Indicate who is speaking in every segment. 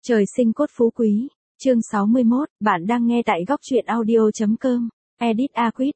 Speaker 1: Trời sinh cốt phú quý, chương 61, bạn đang nghe tại góc truyện audio.com. Edit Aquis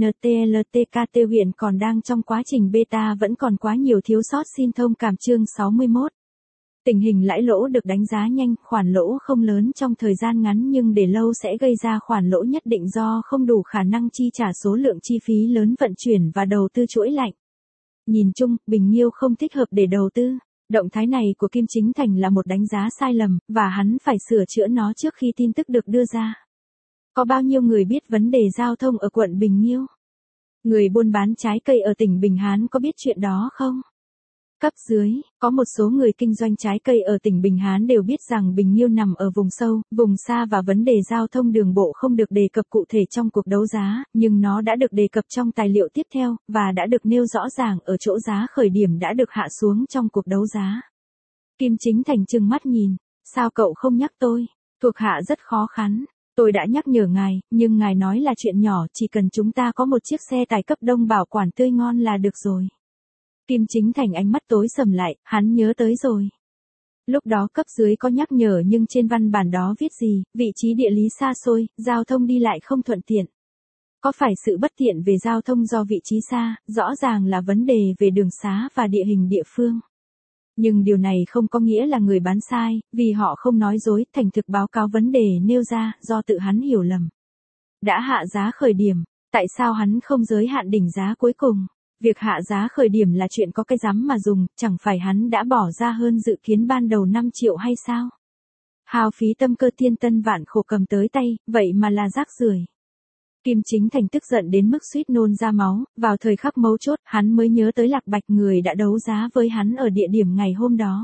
Speaker 1: DNTLTKT hiện còn đang trong quá trình beta, vẫn còn quá nhiều thiếu sót, xin thông cảm. Chương 61. Tình hình lãi lỗ được đánh giá nhanh, khoản lỗ không lớn trong thời gian ngắn nhưng để lâu sẽ gây ra khoản lỗ nhất định do không đủ khả năng chi trả số lượng chi phí lớn vận chuyển và đầu tư chuỗi lạnh. Nhìn chung, Bình Nhiêu không thích hợp để đầu tư. Động thái này của Kim Chính Thành là một đánh giá sai lầm, và hắn phải sửa chữa nó trước khi tin tức được đưa ra. Có bao nhiêu người biết vấn đề giao thông ở quận Bình Nhiêu? Người buôn bán trái cây ở tỉnh Bình Hán có biết chuyện đó không? Cấp dưới, có một số người kinh doanh trái cây ở tỉnh Bình Hán đều biết rằng Bình Nhiêu nằm ở vùng sâu, vùng xa và vấn đề giao thông đường bộ không được đề cập cụ thể trong cuộc đấu giá, nhưng nó đã được đề cập trong tài liệu tiếp theo, và đã được nêu rõ ràng ở chỗ giá khởi điểm đã được hạ xuống trong cuộc đấu giá. Kim Chính Thành trừng mắt nhìn, sao cậu không nhắc tôi? Thuộc hạ rất khó khăn. Tôi đã nhắc nhở ngài, nhưng ngài nói là chuyện nhỏ, chỉ cần chúng ta có một chiếc xe tải cấp đông bảo quản tươi ngon là được rồi. Kim Chính Thành ánh mắt tối sầm lại, hắn nhớ tới rồi. Lúc đó cấp dưới có nhắc nhở nhưng trên văn bản đó viết gì, vị trí địa lý xa xôi, giao thông đi lại không thuận tiện. Có phải sự bất tiện về giao thông do vị trí xa, rõ ràng là vấn đề về đường xá và địa hình địa phương. Nhưng điều này không có nghĩa là người bán sai, vì họ không nói dối, thành thực báo cáo vấn đề nêu ra, do tự hắn hiểu lầm. Đã hạ giá khởi điểm, tại sao hắn không giới hạn đỉnh giá cuối cùng? Việc hạ giá khởi điểm là chuyện có cái rắm mà dùng, chẳng phải hắn đã bỏ ra hơn dự kiến ban đầu 5 triệu hay sao? Hao phí tâm cơ thiên tân vạn khổ cầm tới tay, vậy mà là rác rưởi. Kim Chính Thành tức giận đến mức suýt nôn ra máu, vào thời khắc mấu chốt, hắn mới nhớ tới Lạc Bạch, người đã đấu giá với hắn ở địa điểm ngày hôm đó.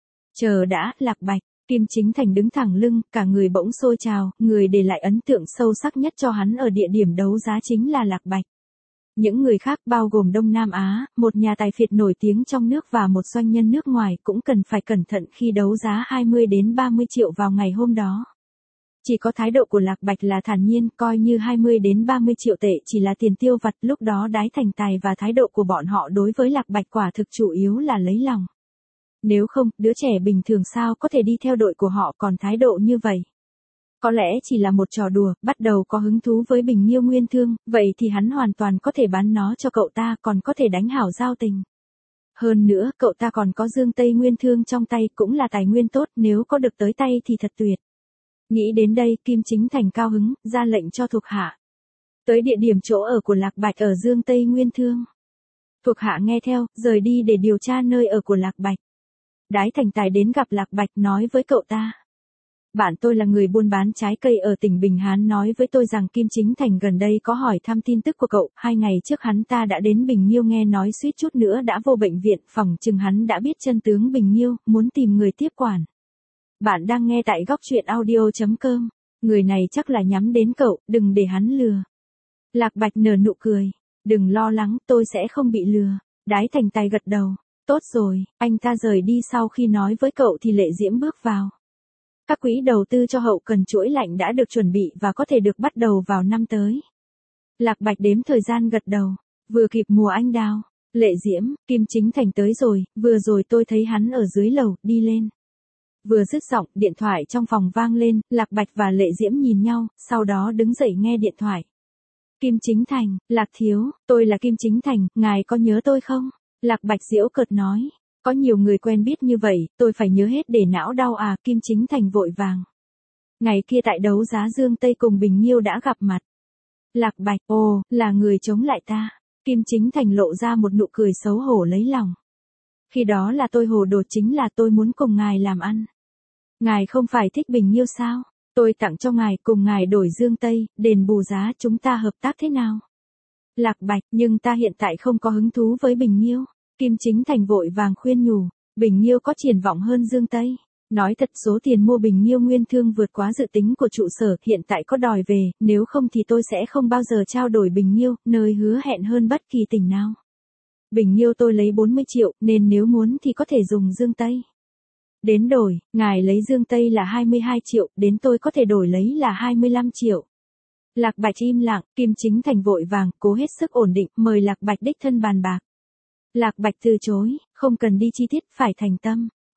Speaker 1: Chờ đã, Lạc Bạch. Kim Chính Thành đứng thẳng lưng, cả người bỗng sôi trào, người để lại ấn tượng sâu sắc nhất cho hắn ở địa điểm đấu giá chính là Lạc Bạch. Những người khác bao gồm Đông Nam Á, một nhà tài phiệt nổi tiếng trong nước và một doanh nhân nước ngoài cũng cần phải cẩn thận khi đấu giá 20 đến 30 triệu vào ngày hôm đó. Chỉ có thái độ của Lạc Bạch là thản nhiên, coi như 20 đến 30 triệu tệ chỉ là tiền tiêu vặt. Lúc đó Đái Thành Tài và thái độ của bọn họ đối với Lạc Bạch quả thực chủ yếu là lấy lòng. Nếu không, đứa trẻ bình thường sao có thể đi theo đội của họ còn thái độ như vậy? Có lẽ chỉ là một trò đùa, bắt đầu có hứng thú với Bình Nhiêu Nguyên Thương, vậy thì hắn hoàn toàn có thể bán nó cho cậu ta, còn có thể đánh hảo giao tình. Hơn nữa, cậu ta còn có Dương Tây Nguyên Thương trong tay, cũng là tài nguyên tốt, nếu có được tới tay thì thật tuyệt. Nghĩ đến đây, Kim Chính Thành cao hứng, ra lệnh cho thuộc hạ. Tới địa điểm chỗ ở của Lạc Bạch ở Dương Tây Nguyên Thương. Thuộc hạ nghe theo, rời đi để điều tra nơi ở của Lạc Bạch. Đái Thành Tài đến gặp Lạc Bạch, nói với cậu ta. Bạn tôi là người buôn bán trái cây ở tỉnh Bình Hán, nói với tôi rằng Kim Chính Thành gần đây có hỏi thăm tin tức của cậu. 2 ngày trước hắn ta đã đến Bình Nhiêu, nghe nói suýt chút nữa đã vô bệnh viện, phỏng chừng hắn đã biết chân tướng Bình Nhiêu, muốn tìm người tiếp quản. Bạn đang nghe tại góc truyện audio.com. Người này chắc là nhắm đến cậu, đừng để hắn lừa. Lạc Bạch nở nụ cười. Đừng lo lắng, tôi sẽ không bị lừa. Đái Thành Tài gật đầu. Tốt rồi, anh ta rời đi. Sau khi nói với cậu thì Lệ Diễm bước vào. Các quỹ đầu tư cho hậu cần chuỗi lạnh đã được chuẩn bị và có thể được bắt đầu vào năm tới. Lạc Bạch đếm thời gian gật đầu. Vừa kịp mùa anh đào. Lệ Diễm, Kim Chính Thành tới rồi, vừa rồi tôi thấy hắn ở dưới lầu, đi lên. Vừa dứt giọng, điện thoại trong phòng vang lên, Lạc Bạch và Lệ Diễm nhìn nhau, sau đó đứng dậy nghe điện thoại. Kim Chính Thành, Lạc thiếu, tôi là Kim Chính Thành, ngài có nhớ tôi không? Lạc Bạch giễu cợt nói. Có nhiều người quen biết như vậy, tôi phải nhớ hết để não đau à? Kim Chính Thành vội vàng. Ngày kia tại đấu giá Dương Tây cùng Bình Nhiêu đã gặp mặt. Lạc Bạch, ồ, là người chống lại ta. Kim Chính Thành lộ ra một nụ cười xấu hổ lấy lòng. Khi đó là tôi hồ đồ, chính là tôi muốn cùng ngài làm ăn. Ngài không phải thích Bình Nhiêu sao? Tôi tặng cho ngài, cùng ngài đổi Dương Tây, đền bù giá, chúng ta hợp tác thế nào? Lạc Bạch, nhưng ta hiện tại không có hứng thú với Bình Nhiêu. Kim Chính Thành vội vàng khuyên nhủ, Bình Nhiêu có triển vọng hơn Dương Tây. Nói thật, số tiền mua Bình Nhiêu Nguyên Thương vượt quá dự tính của trụ sở, hiện tại có đòi về, nếu không thì tôi sẽ không bao giờ trao đổi Bình Nhiêu, nơi hứa hẹn hơn bất kỳ tỉnh nào. Bình Nhiêu tôi lấy 40 triệu, nên nếu muốn thì có thể dùng Dương Tây. Đến đổi, ngài lấy Dương Tây là 22 triệu, đến tôi có thể đổi lấy là 25 triệu. Lạc Bạch im lặng, Kim Chính Thành vội vàng, cố hết sức ổn định, mời Lạc Bạch đích thân bàn bạc. Lạc Bạch từ chối, không cần đi chi tiết, phải thành tâm.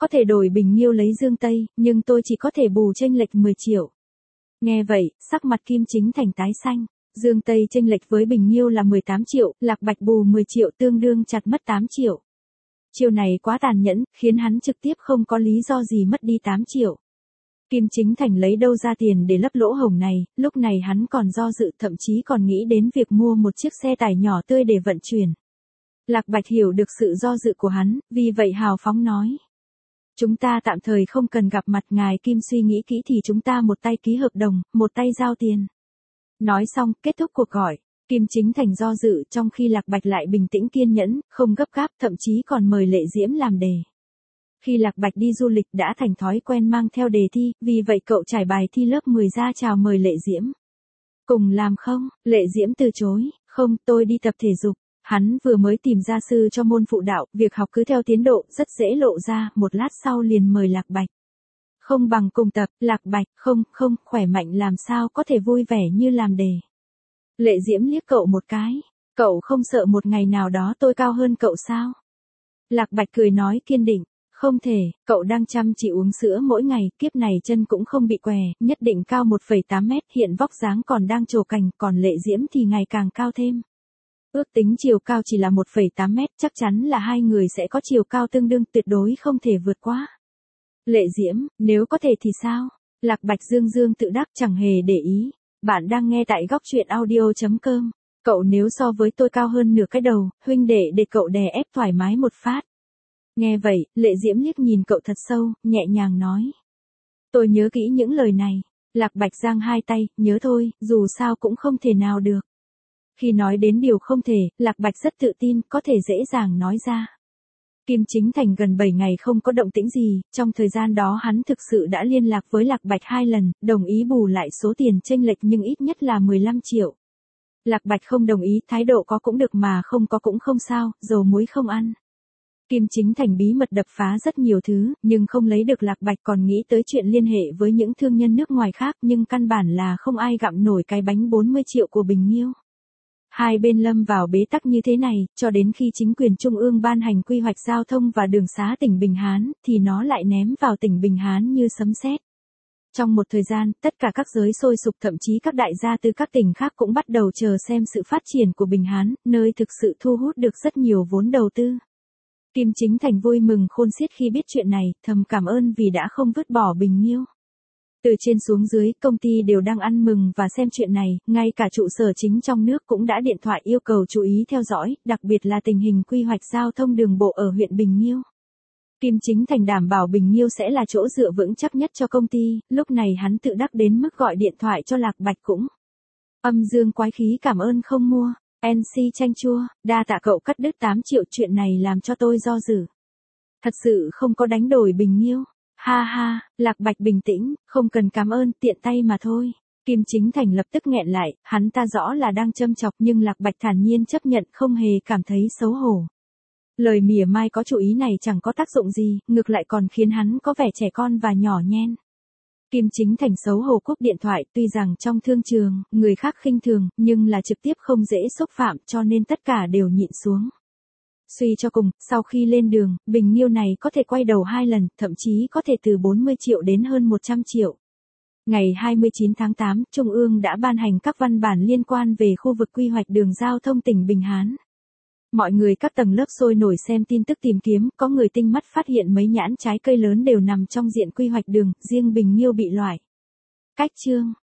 Speaker 1: có thể đổi Bình Nghiêu lấy Dương Tây, nhưng tôi chỉ có thể bù chênh lệch 10 triệu. Nghe vậy, sắc mặt Kim Chính Thành tái xanh. Dương Tây chênh lệch với Bình Nghiêu là 18 triệu, Lạc Bạch bù 10 triệu tương đương chặt mất 8 triệu. Chiêu này quá tàn nhẫn, khiến hắn trực tiếp không có lý do gì mất đi 8 triệu. Kim Chính Thành lấy đâu ra tiền để lấp lỗ hổng này, lúc này hắn còn do dự, thậm chí còn nghĩ đến việc mua một chiếc xe tải nhỏ tươi để vận chuyển. Lạc Bạch hiểu được sự do dự của hắn, vì vậy hào phóng nói. Chúng ta tạm thời không cần gặp mặt, ngài Kim suy nghĩ kỹ thì chúng ta một tay ký hợp đồng, một tay giao tiền. Nói xong, kết thúc cuộc gọi. Kim Chính Thành do dự, trong khi Lạc Bạch lại bình tĩnh kiên nhẫn, không gấp gáp, thậm chí còn mời Lệ Diễm làm đề. Khi Lạc Bạch đi du lịch đã thành thói quen mang theo đề thi, vì vậy cậu trải bài thi lớp 10 ra chào mời Lệ Diễm. Cùng làm không? Lệ Diễm từ chối, không, tôi đi tập thể dục. Hắn vừa mới tìm gia sư cho môn phụ đạo, việc học cứ theo tiến độ, rất dễ lộ ra, một lát sau liền mời Lạc Bạch. Không bằng cùng tập, Lạc Bạch, không, khỏe mạnh làm sao có thể vui vẻ như làm đề. Lệ Diễm liếc cậu một cái, cậu không sợ một ngày nào đó tôi cao hơn cậu sao? Lạc Bạch cười nói kiên định, không thể, cậu đang chăm chỉ uống sữa mỗi ngày, kiếp này chân cũng không bị què, nhất định cao 1,8 mét, hiện vóc dáng còn đang trổ cành, còn Lệ Diễm thì ngày càng cao thêm. Ước tính chiều cao chỉ là 1,8 mét, chắc chắn là hai người sẽ có chiều cao tương đương, tuyệt đối không thể vượt quá. Lệ Diễm, nếu có thể thì sao? Lạc Bạch dương tự đắc, chẳng hề để ý. Bạn đang nghe tại góc truyện audio.com. Cậu nếu so với tôi cao hơn nửa cái đầu, huynh đệ để cậu đè ép thoải mái một phát. Nghe vậy, Lệ Diễm liếc nhìn cậu thật sâu, nhẹ nhàng nói. Tôi nhớ kỹ những lời này. Lạc Bạch giang hai tay, nhớ thôi, dù sao cũng không thể nào được. Khi nói đến điều không thể, Lạc Bạch rất tự tin, có thể dễ dàng nói ra. Kim Chính Thành gần 7 ngày không có động tĩnh gì, trong thời gian đó hắn thực sự đã liên lạc với Lạc Bạch 2 lần, đồng ý bù lại số tiền chênh lệch nhưng ít nhất là 15 triệu. Lạc Bạch không đồng ý, thái độ có cũng được mà không có cũng không sao, dầu muối không ăn. Kim Chính Thành bí mật đập phá rất nhiều thứ, nhưng không lấy được Lạc Bạch, còn nghĩ tới chuyện liên hệ với những thương nhân nước ngoài khác, nhưng căn bản là không ai gặm nổi cái bánh 40 triệu của Bình Nghiêu. Hai bên lâm vào bế tắc như thế này, cho đến khi chính quyền trung ương ban hành quy hoạch giao thông và đường xá tỉnh Bình Hán, thì nó lại ném vào tỉnh Bình Hán như sấm sét. Trong một thời gian, tất cả các giới sôi sục, thậm chí các đại gia từ các tỉnh khác cũng bắt đầu chờ xem sự phát triển của Bình Hán, nơi thực sự thu hút được rất nhiều vốn đầu tư. Kim Chính Thành vui mừng khôn xiết khi biết chuyện này, thầm cảm ơn vì đã không vứt bỏ Bình Nghiêu. Từ trên xuống dưới, công ty đều đang ăn mừng và xem chuyện này, ngay cả trụ sở chính trong nước cũng đã điện thoại yêu cầu chú ý theo dõi, đặc biệt là tình hình quy hoạch giao thông đường bộ ở huyện Bình Nghiêu. Kim Chính Thành đảm bảo Bình Nghiêu sẽ là chỗ dựa vững chắc nhất cho công ty, lúc này hắn tự đắc đến mức gọi điện thoại cho Lạc Bạch cũng. Âm dương quái khí cảm ơn không mua, NC chanh chua, đa tạ cậu cắt đứt 8 triệu, chuyện này làm cho tôi do dự. Thật sự không có đánh đổi Bình Nghiêu. Ha ha, Lạc Bạch bình tĩnh, không cần cảm ơn, tiện tay mà thôi. Kim Chính Thành lập tức nghẹn lại, hắn ta rõ là đang châm chọc nhưng Lạc Bạch thản nhiên chấp nhận, không hề cảm thấy xấu hổ. Lời mỉa mai có chủ ý này chẳng có tác dụng gì, ngược lại còn khiến hắn có vẻ trẻ con và nhỏ nhen. Kim Chính Thành xấu hổ cúp điện thoại, tuy rằng trong thương trường, người khác khinh thường, nhưng là trực tiếp không dễ xúc phạm, cho nên tất cả đều nhịn xuống. Suy cho cùng, sau khi lên đường, Bình Nghiêu này có thể quay đầu 2 lần, thậm chí có thể từ 40 triệu đến hơn 100 triệu. Ngày 29 tháng 8, Trung ương đã ban hành các văn bản liên quan về khu vực quy hoạch đường giao thông tỉnh Bình Hán. Mọi người các tầng lớp sôi nổi xem tin tức tìm kiếm, có người tinh mắt phát hiện mấy nhãn trái cây lớn đều nằm trong diện quy hoạch đường, riêng Bình Nghiêu bị loại. Cách chương